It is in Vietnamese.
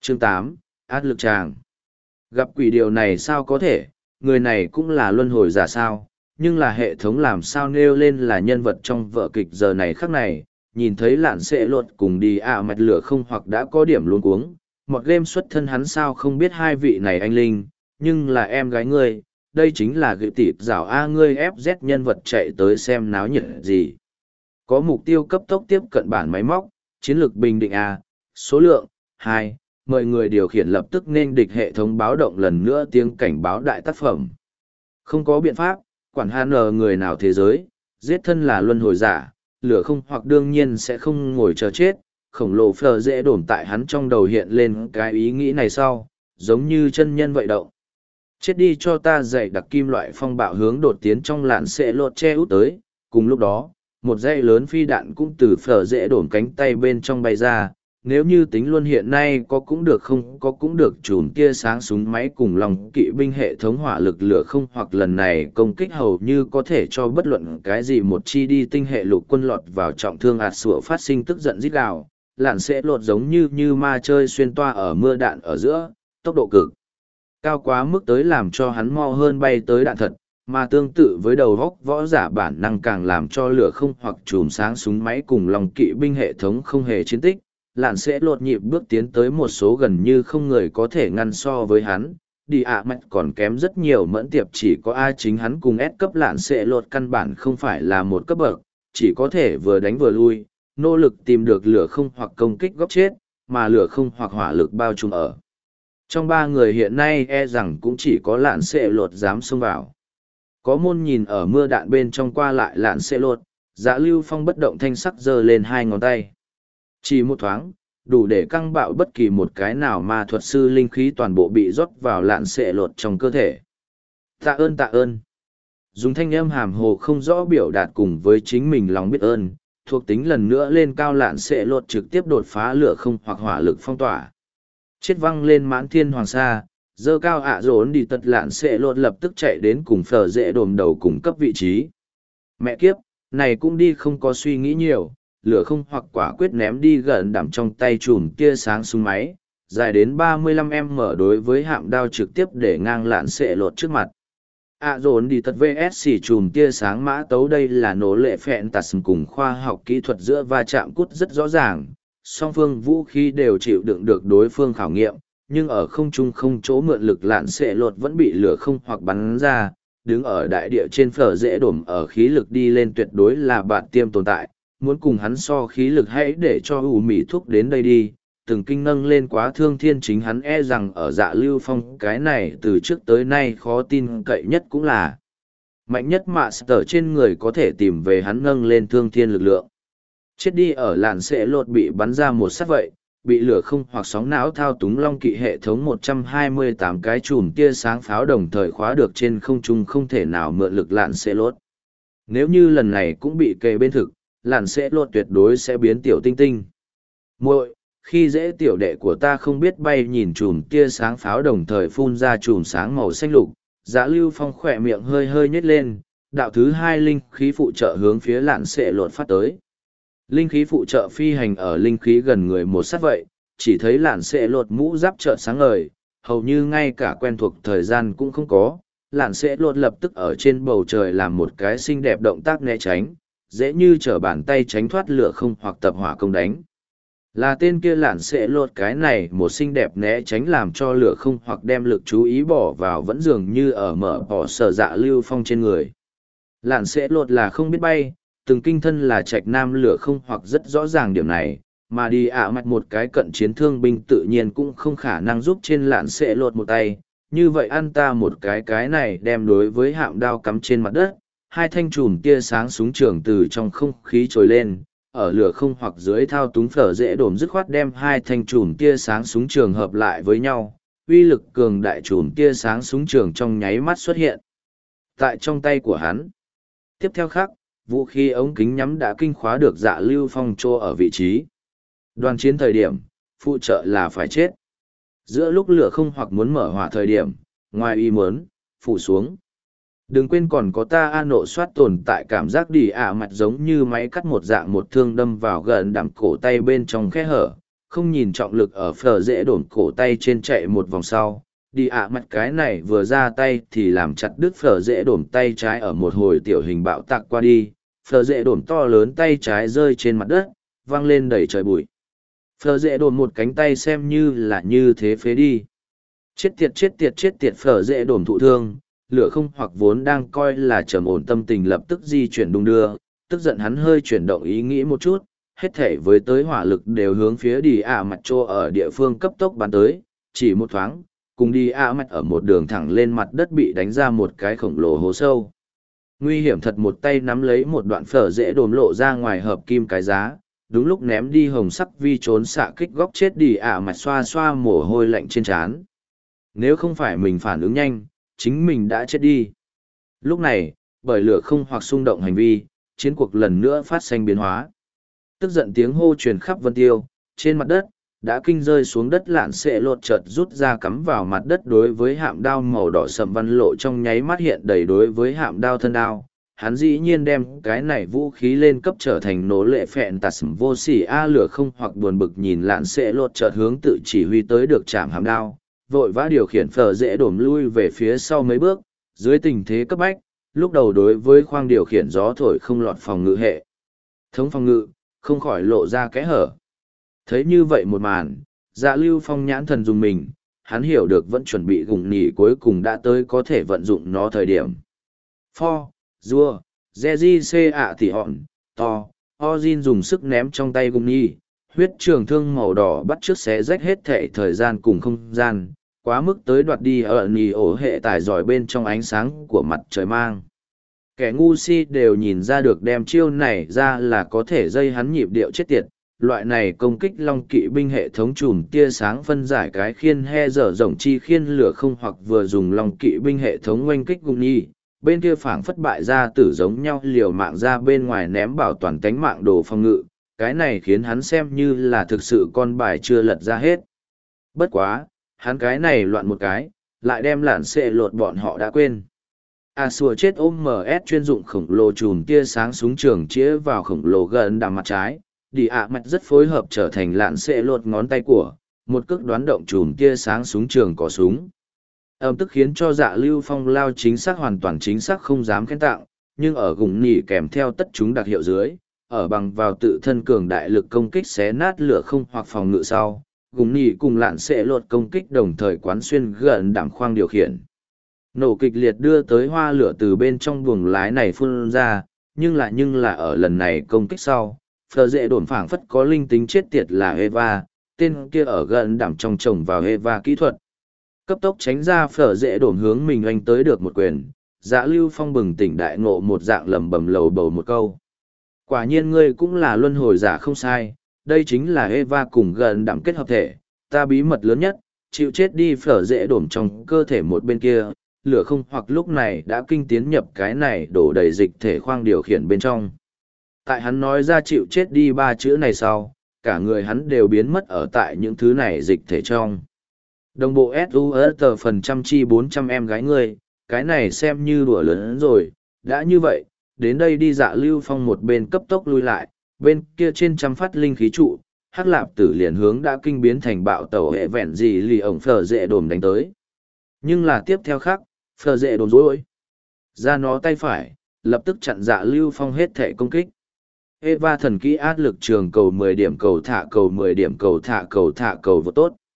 Chương 8, át lực tràng. Gặp quỷ điều này sao có thể, người này cũng là luân hồi giả sao, nhưng là hệ thống làm sao nêu lên là nhân vật trong vở kịch giờ này khắc này, nhìn thấy lạn sẽ luật cùng đi mạch lửa không hoặc đã có điểm luống cuống. Một game xuất thân hắn sao không biết hai vị này anh Linh, nhưng là em gái ngươi, đây chính là gửi tịp rảo A ngươi FZ nhân vật chạy tới xem náo nhiệt gì. Có mục tiêu cấp tốc tiếp cận bản máy móc, chiến lược bình định A, số lượng, 2, mời người điều khiển lập tức nên địch hệ thống báo động lần nữa tiếng cảnh báo đại tác phẩm. Không có biện pháp, quản HN người nào thế giới, giết thân là luân hồi giả, lửa không hoặc đương nhiên sẽ không ngồi chờ chết, khổng lồ phờ dễ đổn tại hắn trong đầu hiện lên cái ý nghĩ này sau, giống như chân nhân vậy động. Chết đi cho ta dạy đặc kim loại phong bạo hướng đột tiến trong lạn sẽ lột che út tới, cùng lúc đó, một dây lớn phi đạn cũng từ phở dễ đổn cánh tay bên trong bay ra, nếu như tính luôn hiện nay có cũng được không có cũng được chùm tia sáng súng máy cùng lòng kỵ binh hệ thống hỏa lực lửa không hoặc lần này công kích hầu như có thể cho bất luận cái gì một chi đi tinh hệ lục quân lọt vào trọng thương ạt sủa phát sinh tức giận rít gào, lạn sẽ lột giống như ma chơi xuyên toa ở mưa đạn ở giữa, tốc độ cực cao quá mức tới làm cho hắn mo hơn bay tới đạn thật, mà tương tự với đầu góc võ giả bản năng càng làm cho lửa không hoặc chùm sáng súng máy cùng lòng kỵ binh hệ thống không hề chiến tích, lạn sẽ lột nhịp bước tiến tới một số gần như không người có thể ngăn so với hắn. Đi mạnh còn kém rất nhiều mẫn tiệp chỉ có ai chính hắn cùng ép cấp lạn sẽ lột căn bản không phải là một cấp bậc, chỉ có thể vừa đánh vừa lui, nỗ lực tìm được lửa không hoặc công kích góc chết, mà lửa không hoặc hỏa lực bao trùm ở. Trong ba người hiện nay rằng cũng chỉ có lạn sẽ lột dám xông vào. Có môn nhìn ở mưa đạn bên trong qua lại lạn sẽ lột, Dạ Lưu Phong bất động thanh sắc giơ lên hai ngón tay. Chỉ một thoáng, đủ để căng bạo bất kỳ một cái nào mà thuật sư linh khí toàn bộ bị rót vào lạn sẽ lột trong cơ thể. Tạ ơn tạ ơn. Dùng thanh âm hàm hồ không rõ biểu đạt cùng với chính mình lòng biết ơn, thuộc tính lần nữa lên cao lạn sẽ lột trực tiếp đột phá lửa không hoặc hỏa lực phong tỏa. Chết văng lên mãn thiên hoàng sa, dơ cao rốn đi tật lạn sẽ lột lập tức chạy đến cùng phở dễ đồm đầu cùng cấp vị trí. Mẹ kiếp, này cũng đi không có suy nghĩ nhiều, lửa không hoặc quả quyết ném đi gần đảm trong tay chùm tia sáng súng máy, dài đến 35m đối với hạm đao trực tiếp để ngang lạn sẽ lột trước mặt. Dồn đi tật VSC chùm tia sáng mã tấu đây là nỗ lệ phẹn tạt cùng khoa học kỹ thuật giữa va chạm cút rất rõ ràng, song phương vũ khí đều chịu đựng được đối phương khảo nghiệm, nhưng ở không trung không chỗ mượn lực lạn sẽ lột vẫn bị lửa không hoặc bắn ra, đứng ở đại địa trên phở dễ đổm ở khí lực đi lên tuyệt đối là bạn tiêm tồn tại, muốn cùng hắn so khí lực hãy để cho ủ mỉ thuốc đến đây đi, từng kinh nâng lên quá thương thiên chính hắn rằng ở Dạ Lưu Phong cái này từ trước tới nay khó tin cậy nhất cũng là mạnh nhất mà sở trên người có thể tìm về hắn nâng lên thương thiên lực lượng. Chết đi ở làn sẽ lột bị bắn ra một sát vậy, bị lửa không hoặc sóng não thao túng long kỵ hệ thống 128 cái chùm tia sáng pháo đồng thời khóa được trên không trung không thể nào mượn lực lạn sẽ lột. Nếu như lần này cũng bị kề bên thực, lạn sẽ lột tuyệt đối sẽ biến tiểu tinh tinh. Muội, khi dễ tiểu đệ của ta không biết bay nhìn chùm tia sáng pháo đồng thời phun ra chùm sáng màu xanh lục, Dạ Lưu Phong khỏe miệng hơi hơi nhếch lên, đạo thứ hai linh khí phụ trợ hướng phía lạn sẽ lột phát tới. Linh khí phụ trợ phi hành ở linh khí gần người một sát vậy, chỉ thấy lạn sẽ lột mũ giáp trợn sáng ngời, hầu như ngay cả quen thuộc thời gian cũng không có. Lạn sẽ lột lập tức ở trên bầu trời làm một cái xinh đẹp động tác né tránh, dễ như trở bàn tay tránh thoát lửa không hoặc tập hỏa công đánh. Là tên kia lạn sẽ lột cái này một xinh đẹp né tránh làm cho lửa không hoặc đem lực chú ý bỏ vào vẫn dường như ở mở bỏ sở Dạ Lưu Phong trên người. Lạn sẽ lột là không biết bay, từng kinh thân là trạch nam lửa không hoặc rất rõ ràng điểm này, mà đi mặt một cái cận chiến thương binh tự nhiên cũng không khả năng giúp trên lạn sẽ lột một tay, như vậy ăn ta một cái này đem đối với hạm đao cắm trên mặt đất, hai thanh chùm tia sáng súng trường từ trong không khí trồi lên, ở lửa không hoặc dưới thao túng phở dễ đổm dứt khoát đem hai thanh chùm tia sáng súng trường hợp lại với nhau, uy lực cường đại chùm tia sáng súng trường trong nháy mắt xuất hiện tại trong tay của hắn. Tiếp theo khác, vũ khí ống kính nhắm đã kinh khóa được Dạ Lưu Phong trô ở vị trí. Đoàn chiến thời điểm, phụ trợ là phải chết. Giữa lúc lửa không hoặc muốn mở hỏa thời điểm, ngoài ý muốn, phủ xuống. Đừng quên còn có ta nộ soát tồn tại cảm giác đi mặt giống như máy cắt một dạng một thương đâm vào gần đạm cổ tay bên trong khe hở. không nhìn trọng lực ở phở dễ đổn cổ tay trên chạy một vòng sau. Đi ạ mặt cái này vừa ra tay thì làm chặt đứt phở dễ đổn tay trái ở một hồi tiểu hình bạo tạc qua đi, phở dễ đổn to lớn tay trái rơi trên mặt đất, văng lên đầy trời bụi. Phở dễ đổn một cánh tay xem như là như thế phế đi. Chết tiệt phở dễ đổn thụ thương, lửa không hoặc vốn đang coi là trầm ổn tâm tình lập tức di chuyển đung đưa, tức giận hắn hơi chuyển động ý nghĩ một chút, hết thể với tới hỏa lực đều hướng phía đi ạ mặt trô ở địa phương cấp tốc bắn tới, chỉ một thoáng, cùng đi ạ mặt ở một đường thẳng lên mặt đất bị đánh ra một cái khổng lồ hố sâu. Nguy hiểm thật, một tay nắm lấy một đoạn phở dễ đồn lộ ra ngoài hợp kim cái giá, đúng lúc ném đi hồng sắc vi trốn xạ kích góc chết đi ạ mặt xoa xoa mồ hôi lạnh trên trán. Nếu không phải mình phản ứng nhanh, chính mình đã chết đi. Lúc này, bởi lửa không hoặc xung động hành vi, chiến cuộc lần nữa phát sinh biến hóa. Tức giận tiếng hô truyền khắp vân tiêu, trên mặt đất, đã kinh rơi xuống đất lạn xệ lột chợt rút ra cắm vào mặt đất đối với hạm đao màu đỏ sậm văn lộ trong nháy mắt hiện đầy đối với hạm đao thân đao. Hắn dĩ nhiên đem cái này vũ khí lên cấp trở thành nổ lệ phẹn tạt sầm vô sỉ a lửa không hoặc buồn bực nhìn lạn xệ lột chợt hướng tự chỉ huy tới được chạm hạm đao, vội vã điều khiển phở dễ đổm lui về phía sau mấy bước, dưới tình thế cấp bách, lúc đầu đối với khoang điều khiển gió thổi không lọt phòng ngự hệ. Thống phòng ngự, không khỏi lộ ra kẽ hở. Thấy như vậy một màn, Dạ Lưu Phong nhãn thần dùng mình, hắn hiểu được vẫn chuẩn bị gùng nỉ cuối cùng đã tới có thể vận dụng nó thời điểm. For, Dua, Zeji C ạ thì họn, to, Ozin dùng sức ném trong tay gùng nỉ, huyết trường thương màu đỏ bắt trước xé rách hết thệ thời gian cùng không gian, quá mức tới đoạt đi ở nỉ ổ hệ tải giỏi bên trong ánh sáng của mặt trời mang. Kẻ ngu si đều nhìn ra được đem chiêu này ra là có thể dây hắn nhịp điệu chết tiệt. Loại này công kích long kỵ binh hệ thống chùm tia sáng phân giải cái khiên he dở rộng chi khiên lửa không hoặc vừa dùng long kỵ binh hệ thống oanh kích gung nhi, bên kia phảng phất bại ra tử giống nhau liều mạng ra bên ngoài ném bảo toàn tánh mạng đồ phòng ngự, cái này khiến hắn xem như là thực sự con bài chưa lật ra hết. Bất quá, hắn cái này loạn một cái, lại đem lạn xệ lột bọn họ đã quên. Sùa chết ôm MS chuyên dụng khổng lồ chùm tia sáng súng trường chĩa vào khổng lồ gần đằng mặt trái, đi ạ mặt rất phối hợp trở thành lạn xệ lột ngón tay của, một cước đoán động chùm tia sáng súng trường cò súng. Âm tức khiến cho Dạ Lưu Phong lao chính xác hoàn toàn chính xác không dám khen tặng, nhưng ở gùng nỉ kèm theo tất chúng đặc hiệu dưới, ở bằng vào tự thân cường đại lực công kích xé nát lửa không hoặc phòng ngự sau, gùng nỉ cùng lạn xệ lột công kích đồng thời quán xuyên gần đảm khoang điều khiển. Nổ kịch liệt đưa tới hoa lửa từ bên trong buồng lái này phun ra, nhưng là ở lần này công kích sau, phờ dễ đồn phảng phất có linh tính chết tiệt là Eva, tên kia ở gần đảm trong chồng vào Eva kỹ thuật. Cấp tốc tránh ra phở dễ đồn hướng mình oanh tới được một quyền, Dạ Lưu Phong bừng tỉnh đại ngộ một dạng lầm bầm lầu bầu một câu. Quả nhiên ngươi cũng là luân hồi giả không sai, đây chính là Eva cùng gần đảm kết hợp thể, ta bí mật lớn nhất, chịu chết đi phở dễ đổm trong cơ thể một bên kia, lửa không hoặc lúc này đã kinh tiến nhập cái này đổ đầy dịch thể khoang điều khiển bên trong. Tại hắn nói ra chịu chết đi ba chữ này sau, cả người hắn đều biến mất ở tại những thứ này dịch thể trong. Đồng bộ SUS phần trăm chi 400 em gái ngươi, cái này xem như đùa lớn rồi, đã như vậy, đến đây đi. Dạ Lưu Phong một bên cấp tốc lui lại, bên kia trên trăm phát linh khí trụ, Hắc Lạp Tử liền hướng đã kinh biến thành bạo tàu hệ vẹn gì lì ổng phở dễ đồm đánh tới. Nhưng là tiếp theo khác, phở dễ đồm rối ra nó tay phải, lập tức chặn Dạ Lưu Phong hết thể công kích. Eva thần kỹ áp lực trường cầu 10 điểm cầu thả cầu 10 điểm cầu thả cầu vô tốt.